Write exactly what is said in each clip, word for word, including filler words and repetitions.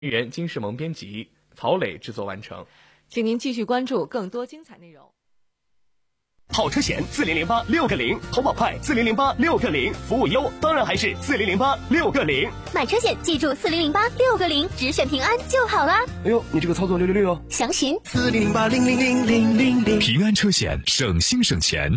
源金世萌编辑，曹磊制作完成。 请您继续关注更多精彩内容。 好车险四零零八六个零，投保快四零零八六个零，服务优当然还是四零零八六个零。 买车险记住四零零八六个零，只选平安就好了。 哎呦，你这个操作六六六哦！ 详询四零零八零零零零零零。 平安车险，省心省钱。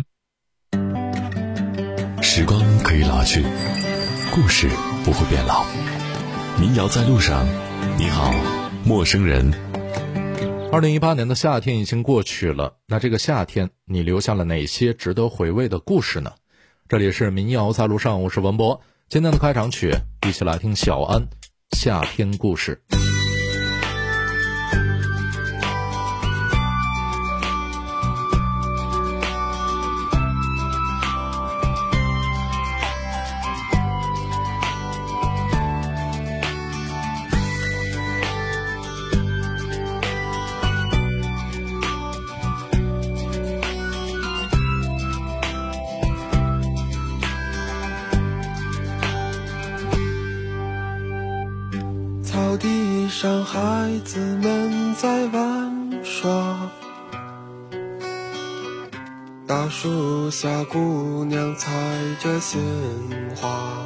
时光可以老去，故事不会变老。民谣在路上，你好，陌生人。 二零一八年的夏天已经过去了，那这个夏天你留下了哪些值得回味的故事呢？这里是民谣在路上，我是文博。今天的开场曲，一起来听小安夏天故事。 草地上孩子们在玩耍，大树下姑娘采着鲜花，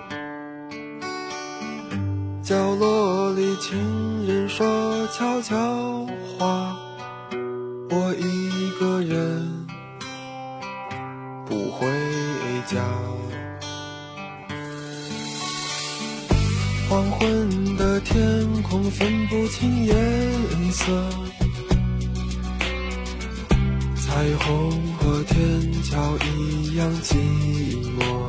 角落里情人说悄悄话，我一个人不回家。黄昏的天空分不清颜色，彩虹和天桥一样寂寞，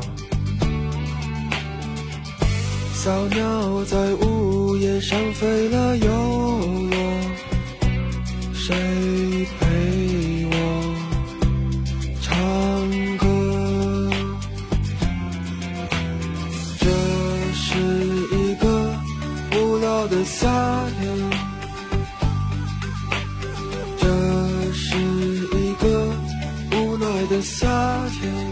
小鸟在屋檐上飞了又落，谁陪我唱歌？这是一个无聊的夏天，这是一个无奈的夏天，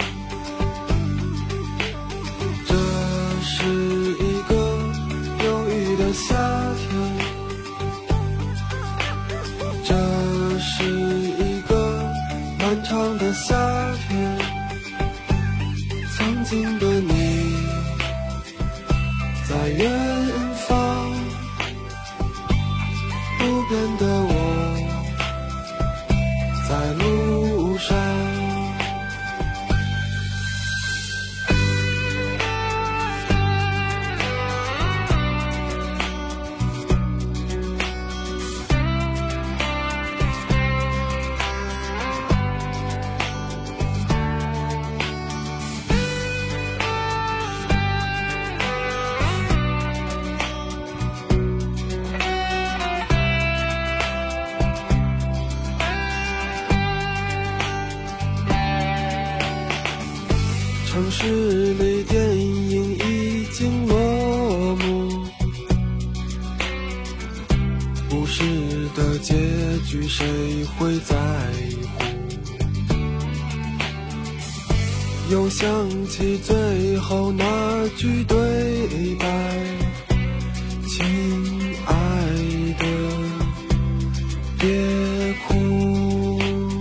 这是一个忧郁的夏天，这是一个漫长的夏天。曾经的你在远方，不变的我在路上。城市里电影已经落幕，故事的结局谁会在乎？又想起最后那句对白，亲爱的别哭，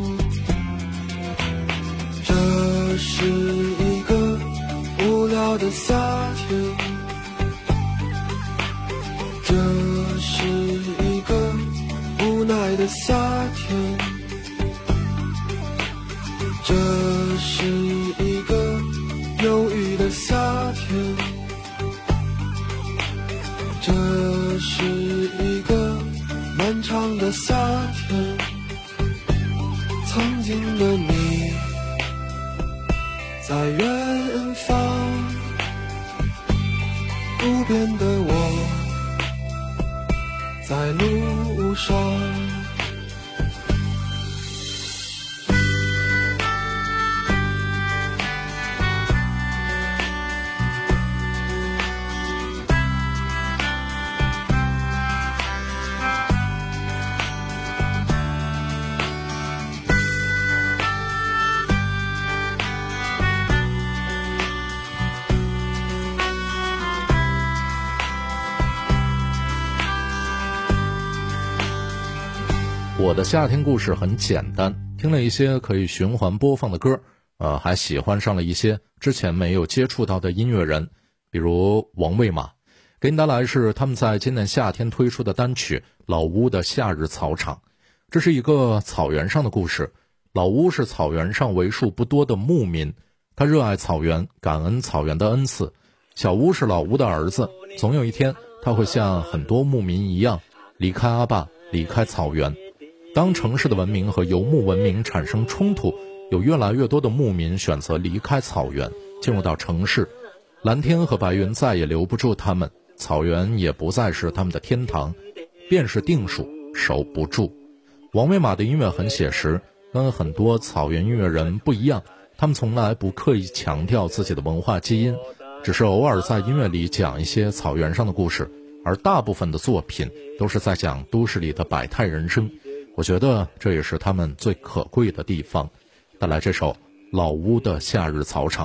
这是一个无聊的夏天，这是一个无奈的夏天，这是一个忧郁的夏天，这是一个漫长的夏天。曾经的你在远方，不变的我在路上。 我的夏天故事很简单，听了一些可以循环播放的歌，呃，还喜欢上了一些之前没有接触到的音乐人，比如王卫马。给你带来是他们在今年夏天推出的单曲《老屋的夏日草场》。这是一个草原上的故事。老屋是草原上为数不多的牧民，他热爱草原，感恩草原的恩赐。小屋是老屋的儿子，总有一天他会像很多牧民一样离开阿爸，离开草原。当城市的文明和游牧文明产生冲突，有越来越多的牧民选择离开草原，进入到城市。蓝天和白云再也留不住他们，草原也不再是他们的天堂，便是定数，守不住。王卫马的音乐很写实，跟很多草原音乐人不一样，他们从来不刻意强调自己的文化基因，只是偶尔在音乐里讲一些草原上的故事，而大部分的作品都是在讲都市里的百态人生。我觉得这也是他们最可贵的地方。带来这首《老屋的夏日草场》。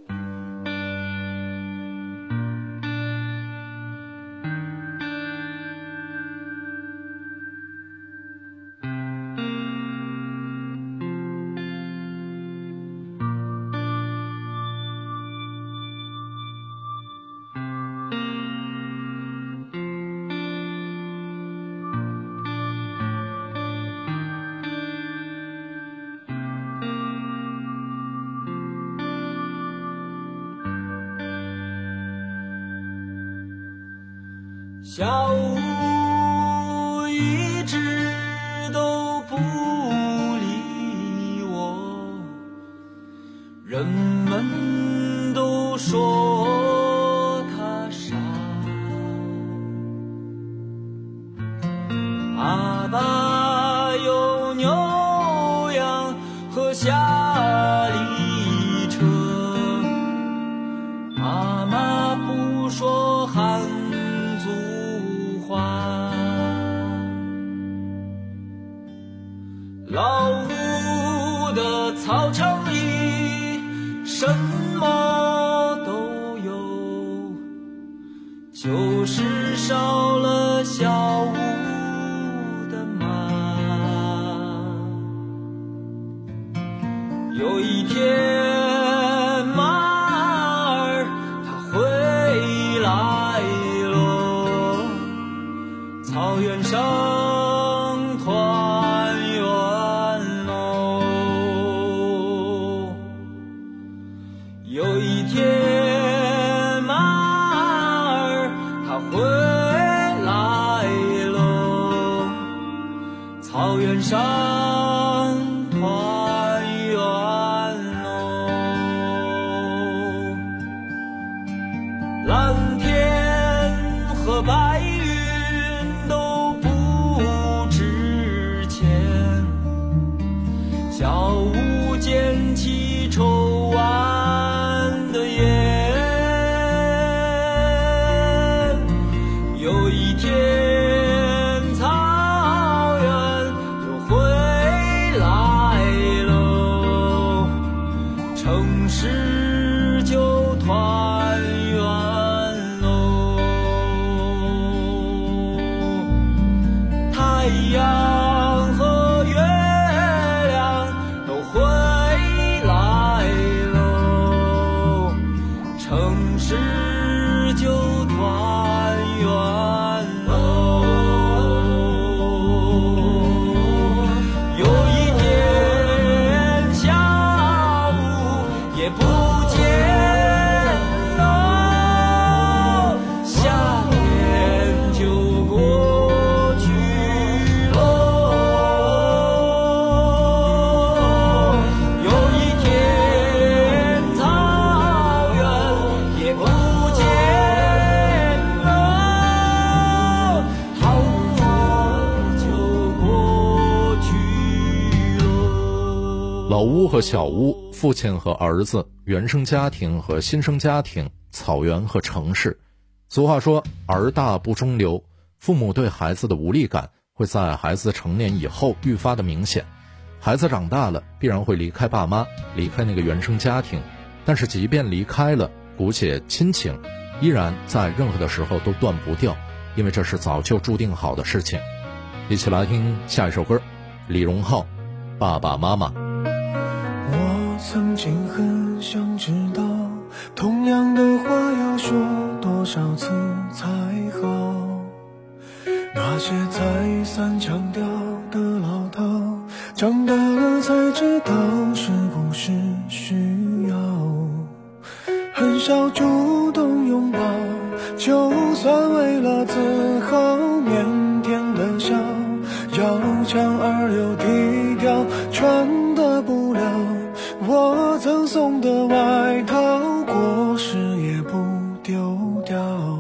小屋一直都不理我，人们都说他傻。阿爸有牛羊和下里车，妈妈不说汉老屋的草场里什么都有，就是少了小屋的妈。有一天马儿它回来了，草原上团圆。有一天马儿它回来了，草原上团圆喽。蓝天和白云都不值钱，小屋捡起抽完的烟。有一天草原就回来了，城市就团圆喽。太阳和月亮都回来了，城市就团圆喽。有一天下午也不见了，夏天就过去喽。有一天草原也不见了，好早就过去喽。 老屋和小屋，父亲和儿子，原生家庭和新生家庭，草原和城市。俗话说儿大不中留，父母对孩子的无力感会在孩子成年以后愈发的明显。孩子长大了，必然会离开爸妈，离开那个原生家庭，但是即便离开了，姑且亲情依然在任何的时候都断不掉，因为这是早就注定好的事情。一起来听下一首歌， 李荣浩，爸爸妈妈。 我曾经很想知道，同样的话要说多少次才好，那些再三强调的老套，长大了才知道是不是需要，很少主动拥抱，就算为了自豪，腼腆的笑，要强而又低调，穿得不了我赠送的外套，过时也不丢掉，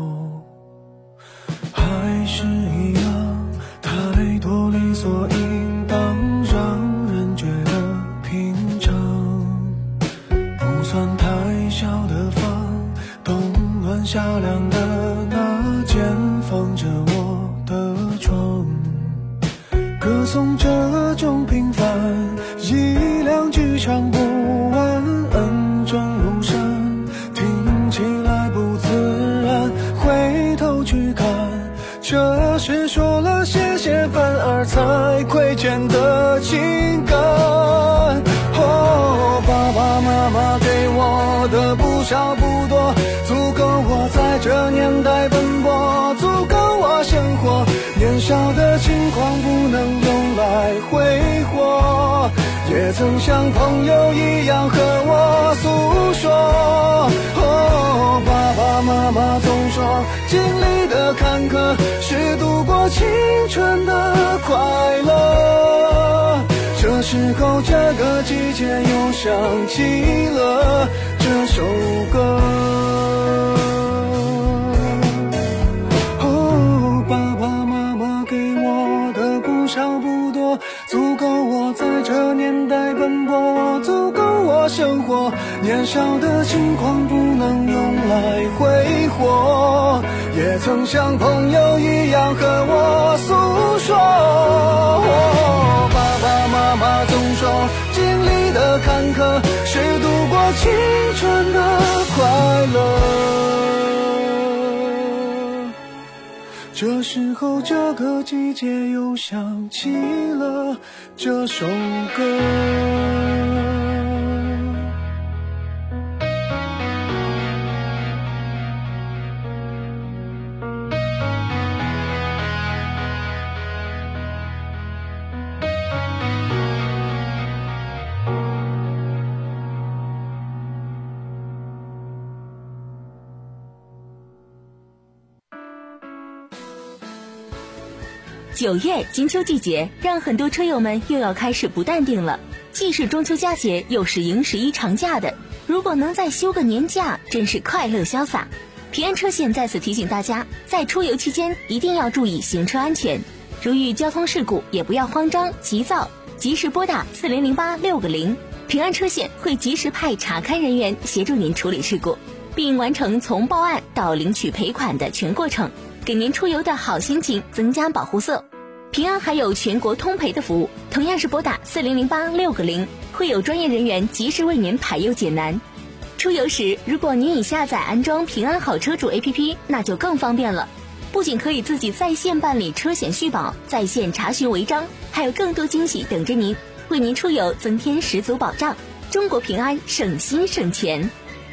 还是一样，太多理所应当，让人觉得平常，不算太小的房，冬暖夏凉的那间放着我的床，歌颂这种平凡，一两句唱不完，恩重如山，听起来不自然，回头去看，这是说了谢谢反而才亏欠的情感。哦，爸爸妈妈给我的不少不多，足够我在这年代奔波，足够我生活，年少的轻狂不能用来挥霍，也曾像朋友一样和我诉说。哦，爸爸妈妈总说，经历的坎坷是度过青春的快乐，这时候这个季节又想起了这首歌。哦，爸爸妈妈给我的不少不多，足够我在这年代奔波，足够我生活，年少的轻狂不能用来挥霍，也曾像朋友一样和我诉说。哦，爸爸妈妈总说，经历的坎坷是度过青春的快乐，这时候这个季节又想起了这首歌。 九月金秋季节，让很多车友们又要开始不淡定了。既是中秋佳节，又是迎十一长假的，如果能再休个年假，真是快乐潇洒。平安车险在此提醒大家，在出游期间一定要注意行车安全，如遇交通事故也不要慌张急躁，及时拨打四零零八六个零，平安车险会及时派查勘人员协助您处理事故，并完成从报案到领取赔款的全过程，给您出游的好心情增加保护色。平安还有全国通赔的服务，同样是拨打四零零八六个零，会有专业人员及时为您排忧解难。出游时，如果您已下载安装平安好车主 A P P， 那就更方便了。不仅可以自己在线办理车险续保，在线查询违章，还有更多惊喜等着您，为您出游增添十足保障。中国平安，省心省钱。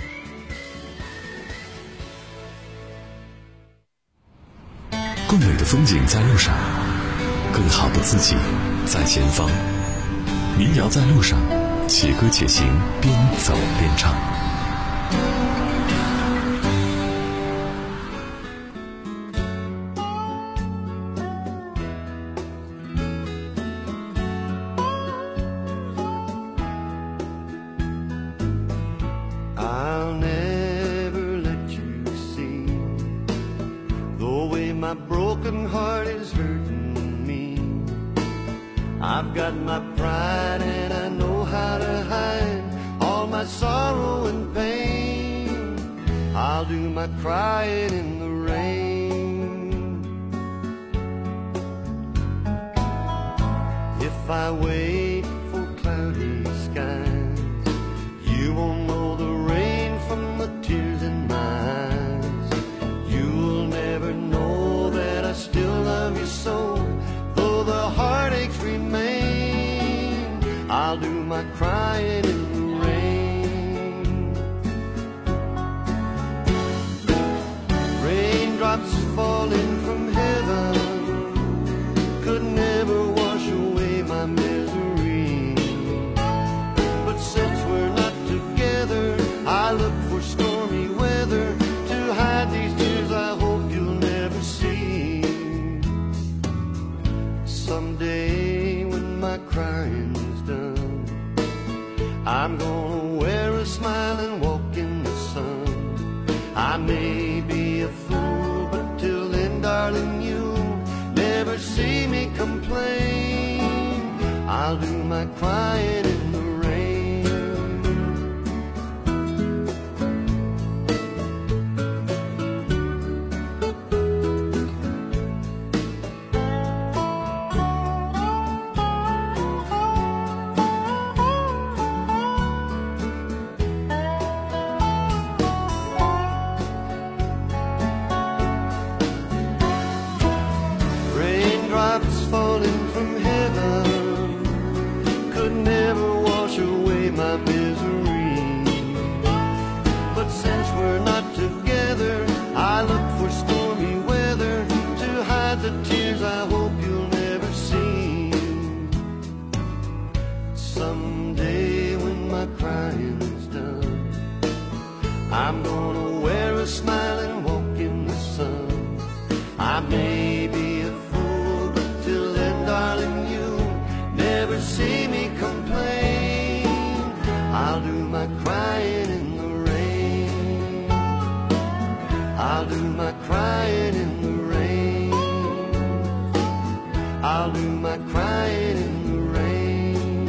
更美的风景在路上，更好的自己在前方。民谣在路上，且歌且行，边走边唱。 My broken heart is hurting me. I've got my pride and I know how to hide all my sorrow and pain. I'll do my crying in the rain. If I wait for cloudy skies, you won't know the rain from the tears in my eyes. You'll never know I still love you so, though the heartaches remain. my crying in the rain. Raindrops falling from heaven could never wash away my misery. But since we're not together, I look for stormy weather to hide these tears I hope you'll never see. Someday when my crying's done, I'm gonna wear a smile and walk in the sun. I may be a fool, but till then, darling, you'll never see me complain. I'll do my crying in the rain. Raindrops falling from heaven could never wash away my misery. But since we're not together, I look for stormy weather to hide the tears I hope you'll never see. Someday when my crying's done, I'm gonna wear a smile and walk in the sun. I may be a fool, but till then, darling, you'll never see me complain. I'll do my crying in the rain. I'll do my crying in the rain. I'll do my crying in the rain.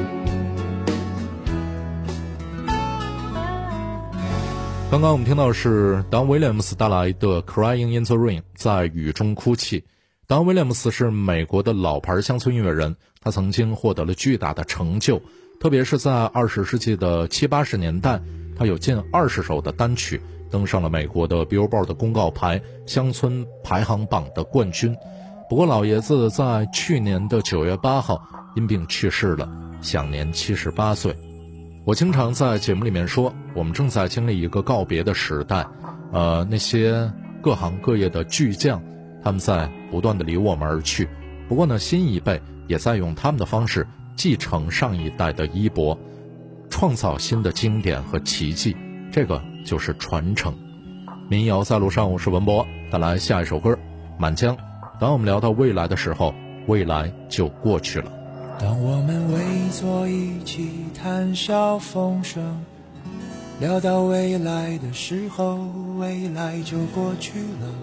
刚刚我们听到的是 Don Williams 带来的 Crying in the Rain， 在雨中哭泣。Don Williams 是美国的老牌乡村音乐人，他曾经获得了巨大的成就，特别是在二十世纪的七八十年代，他有近二十首的单曲登上了美国的 Billboard 的公告牌乡村排行榜的冠军。不过老爷子在去年的九月八号因病去世了，享年七十八岁。我经常在节目里面说，我们正在经历一个告别的时代，呃，那些各行各业的巨匠，他们在不断的离我们而去。不过呢，新一辈也在用他们的方式继承上一代的衣钵，创造新的经典和奇迹，这个就是传承。民谣在路上，我是文博，带来下一首歌《满江》。当我们聊到未来的时候，未来就过去了。 当我们围坐一起谈笑风生，聊到未来的时候，未来就过去了。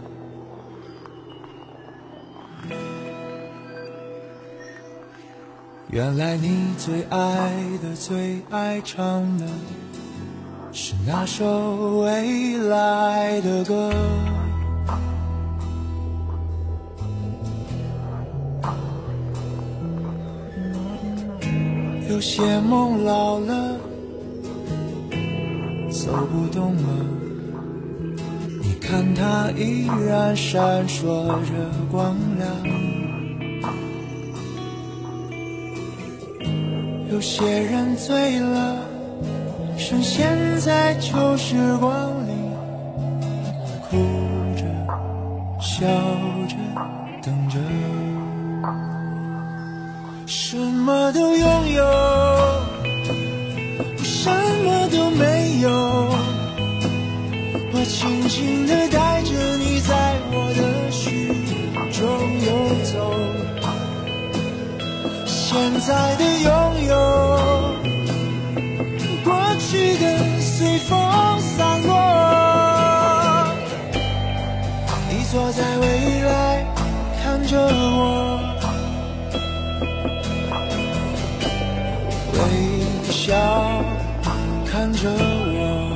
原来你最爱的最爱唱的是那首未来的歌，有些梦老了走不动了，你看它依然闪烁着光亮。有些人醉了，深陷在旧时光里，哭着笑着等着，什么都拥有，什么都没有，我轻轻地带着你在我的虚中游走，现在的拥有，过去的随风散落，你坐在未来看着我，微笑看着我。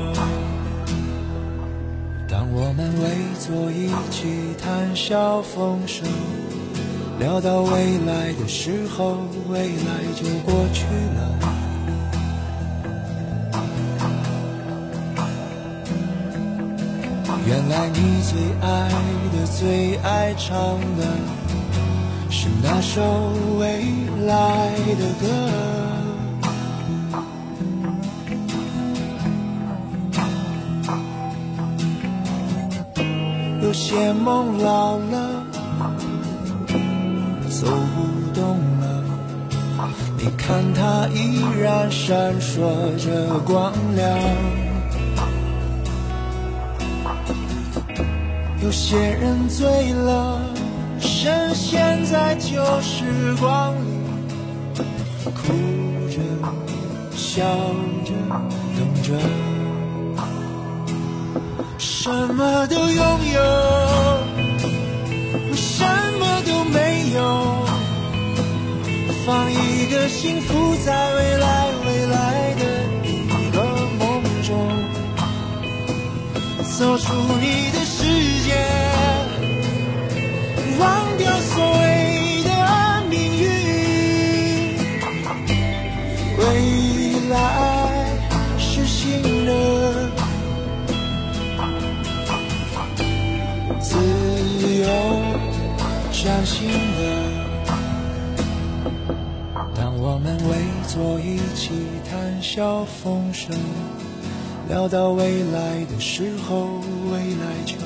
当我们围坐一起谈笑风生，聊到未来的时候，未来就过去了。原来你最爱的最爱唱的是那首未来的歌， 些梦老了，走不动了，你看它依然闪烁着光亮。有些人醉了，深陷在旧时光里，哭着笑着等着，什么都拥有，什么都没有，放一个幸福在未来未来的一个梦中，走出你的世界，忘掉所谓的命运，未来是新的，自由崭新的。当我们围坐一起谈笑风生，聊到未来的时候，未来就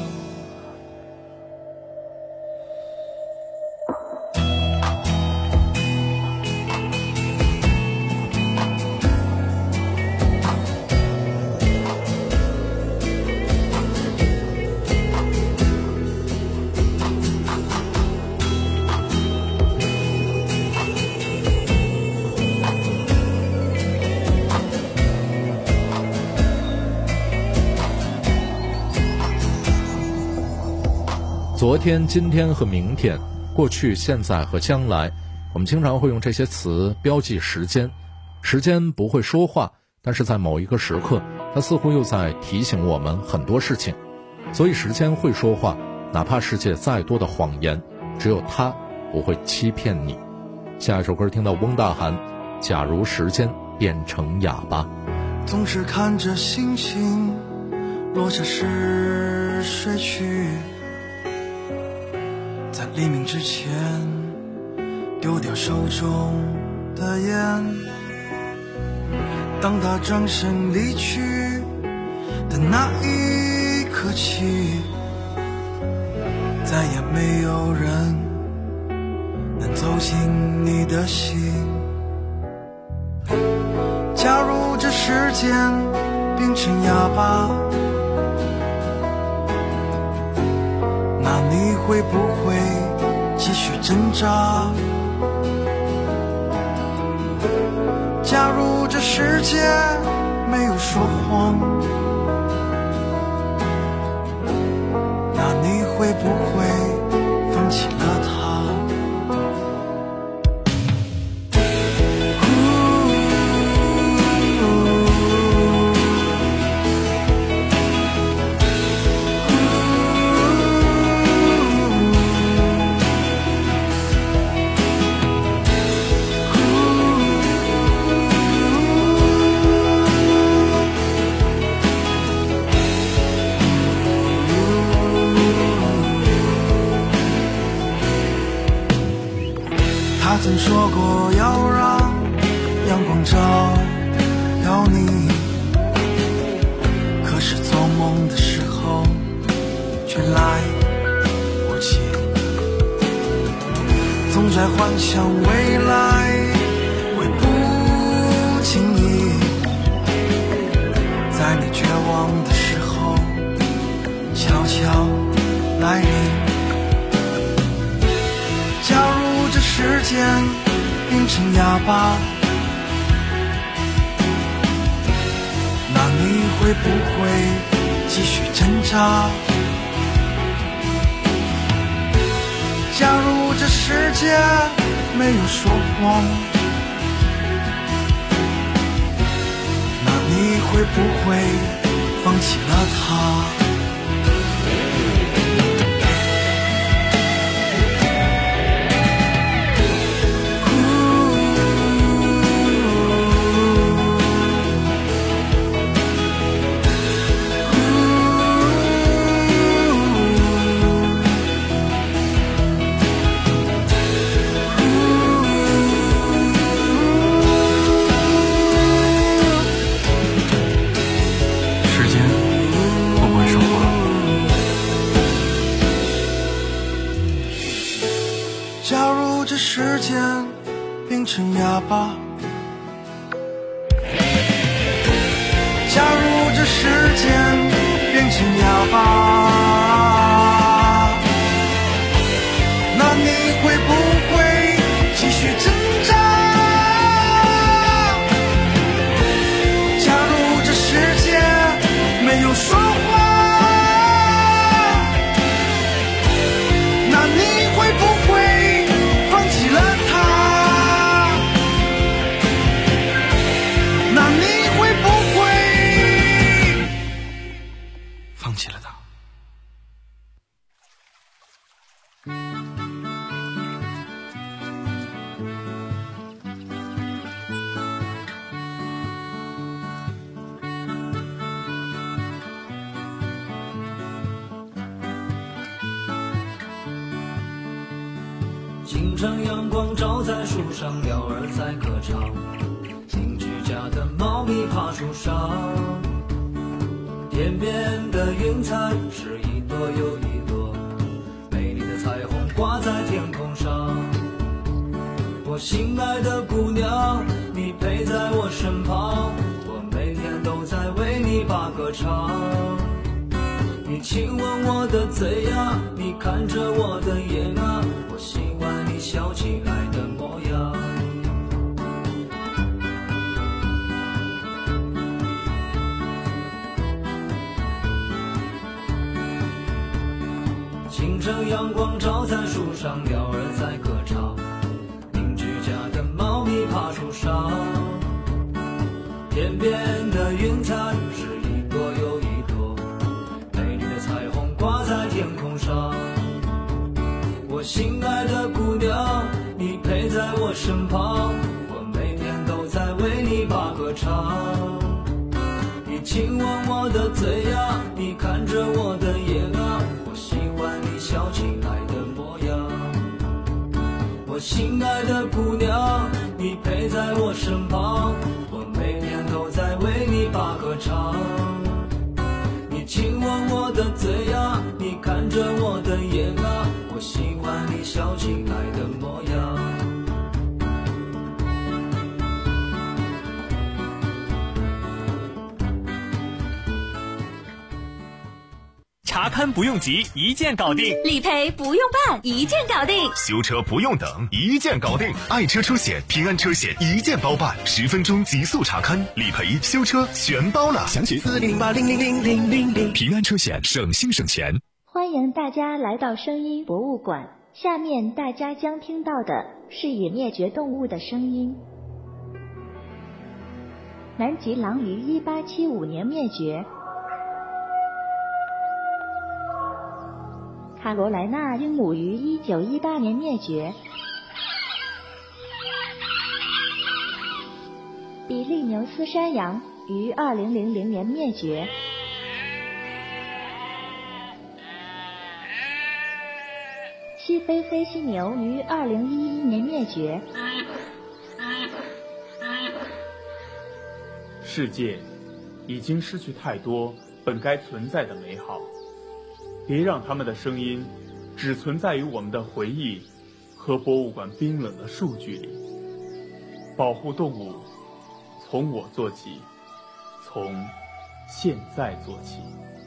昨天、今天和明天，过去、现在和将来，我们经常会用这些词标记时间。时间不会说话，但是在某一个时刻，它似乎又在提醒我们很多事情。所以时间会说话，哪怕世界再多的谎言，只有它不会欺骗你。下一首歌听到翁大涵，假如时间变成哑巴。 总是看着星星落下时睡去，在黎明之前丢掉手中的烟，当他转身离去的那一刻起，再也没有人能走进你的心。假如这时间变成哑巴，那你会不会继续挣扎？假如这世界没有说谎，那你会不会放弃了他？他曾说过要让阳光照耀你，可是做梦的时候却来不及，总在幻想未来会不经意，在你绝望的时候悄悄来临。假如这时间变成哑巴，那你会不会继续挣扎？假如这世界没有说谎，那你会不会放弃了他？时间会不会说假如这时间变成哑巴，假如这时间变成哑巴，那你会不会继续挣扎？假如这世界没有说话，那你会不会放弃了他？那你会不会放弃了他？ 清晨阳光照在树上，鸟儿在歌唱，邻居家的猫咪爬树上，天边的云彩是一朵又一朵，美丽的彩虹挂在天空上。我心爱的姑娘，你陪在我身旁，我每天都在为你把歌唱。你亲吻我的嘴呀，你看着我的眼啊，我喜欢你笑起来的模样。清晨阳光照在树上，鸟儿在歌唱，邻居家的猫咪爬树上，天边的云彩是一朵又一朵，美丽的彩虹挂在天空上。我心爱的姑娘，你陪在我身旁，我每天都在为你把歌唱。你亲吻我的嘴呀，你看着我的眼啊，我喜欢你笑起来的模样。我心爱的姑娘，你陪在我身旁，我每天都在为你把歌唱。你亲吻我的嘴呀，你看着我的眼啊，我喜欢你笑起来的模样。 查勘不用急，一键搞定； 理赔不用办，一键搞定； 修车不用等，一键搞定。爱车车险、平安车险一键包办，十分钟极速查勘、理赔、修车全包了。详询四零零八零零零零零零。平安车险，省心省钱。 欢迎大家来到声音博物馆。下面大家将听到的是已灭绝动物的声音。南极狼于一八七五年灭绝。卡罗莱纳鹦鹉于一九一八年灭绝，比利牛斯山羊于二零零零年灭绝，西非黑犀牛于二零一一年灭绝。 世界已经失去太多本该存在的美好。别让他们的声音只存在于我们的回忆和博物馆冰冷的数据里。保护动物，从我做起，从现在做起。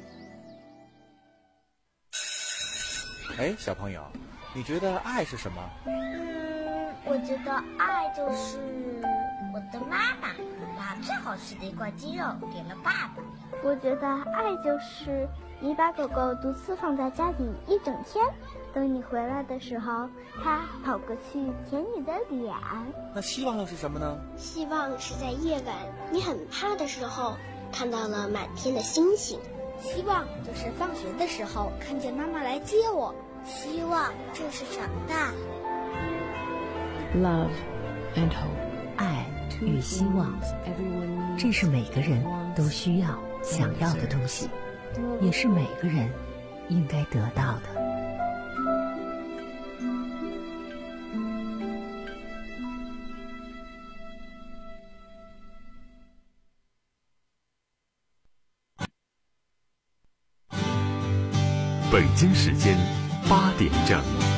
哎，小朋友，你觉得爱是什么？ 嗯，我觉得爱就是我的妈妈把最好吃的一块鸡肉给了爸爸。 我觉得爱就是你把狗狗独自放在家里一整天，等你回来的时候，它跑过去舔你的脸。 那希望又是什么呢？ 希望是在夜晚你很怕的时候，看到了满天的星星。 希望就是放学的时候看见妈妈来接我。 希望就是长大。 Love and hope， 爱与希望，这是每个人都需要、想要的东西，也是每个人应该得到的。 北京时间八点整。